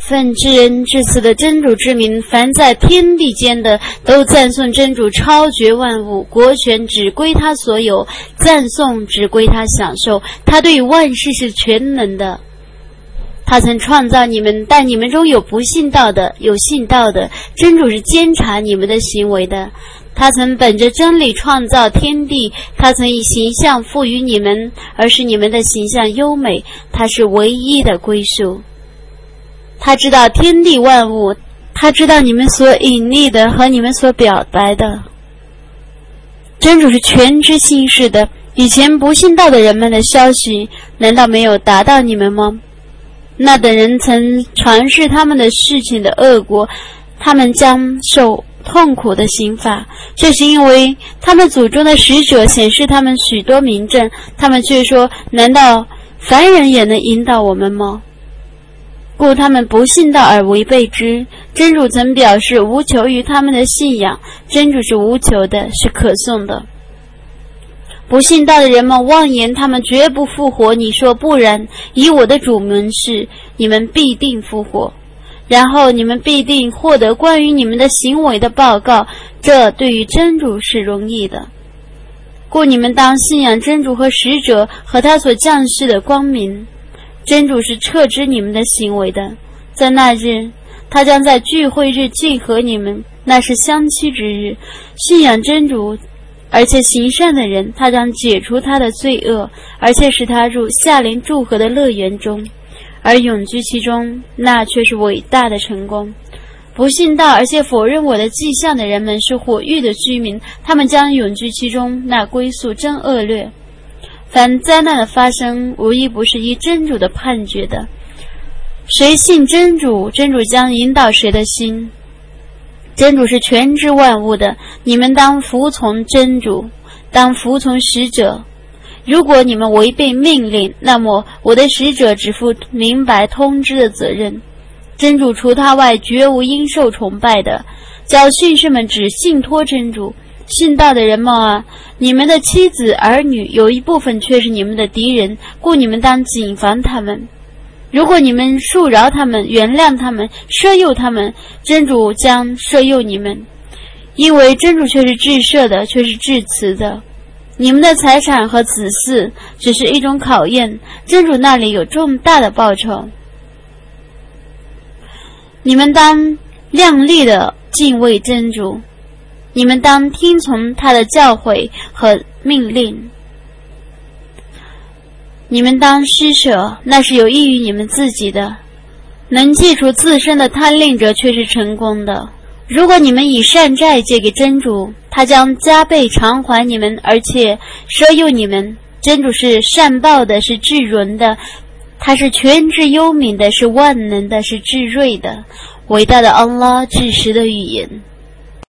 奉至仁至慈的真主之名，凡在天地间的都赞颂真主超绝万物，国权只归他所有，赞颂只归他享受，他对万事是全能的。他曾创造你们，但你们中有不信道的，有信道的，真主是监察你们的行为的。他曾本着真理创造天地，他曾以形象赋予你们，而使你们的形象优美，他是唯一的归属。他知道天地万物，他知道你们所隐匿的和你们所表白的。真主是全知心事的，以前不信道的人们的消息难道没有达到你们吗？那等人曾传示他们的事情的恶果，他们将受痛苦的刑罚，这是因为他们祖宗的使者显示他们许多明证，他们却说，难道凡人也能引导我们吗？故他们不信道而违背之。真主曾表示无求于他们的信仰，真主是无求的，是可颂的。不信道的人们妄言他们绝不复活，你说不然，以我的主盟誓，你们必定复活，然后你们必定获得关于你们的行为的报告，这对于真主是容易的。故你们当信仰真主和使者和他所降世的光明，真主是撤知你们的行为的。在那日，他将在聚会日集合你们，那是相期之日。信仰真主而且行善的人，他将解除他的罪恶，而且使他入夏林祝贺的乐园中，而永居其中，那却是伟大的成功。不信道而且否认我的迹象的人们是火狱的居民，他们将永居其中，那归宿真恶劣。凡灾难的发生，无一不是依真主的判决的。谁信真主，真主将引导谁的心。真主是全知万物的，你们当服从真主，当服从使者。如果你们违背命令，那么我的使者只负明白通知的责任。真主除他外绝无应受崇拜的，叫训士们只信托真主。信道的人们啊，你们的妻子儿女有一部分却是你们的敌人，故你们当谨防他们。如果你们恕饶他们，原谅他们，赦宥他们，真主将赦宥你们，因为真主却是至赦的，却是至慈的。你们的财产和子嗣只是一种考验，真主那里有重大的报酬。你们当亮丽的敬畏真主，你们当听从他的教诲和命令。你们当施舍，那是有益于你们自己的，能戒除自身的贪吝者却是成功的。如果你们以善债借给真主，他将加倍偿还你们，而且赦宥你们。真主是善报的，是至仁的，他是全知幽冥的，是万能的，是至睿的。伟大的安拉至实的语言。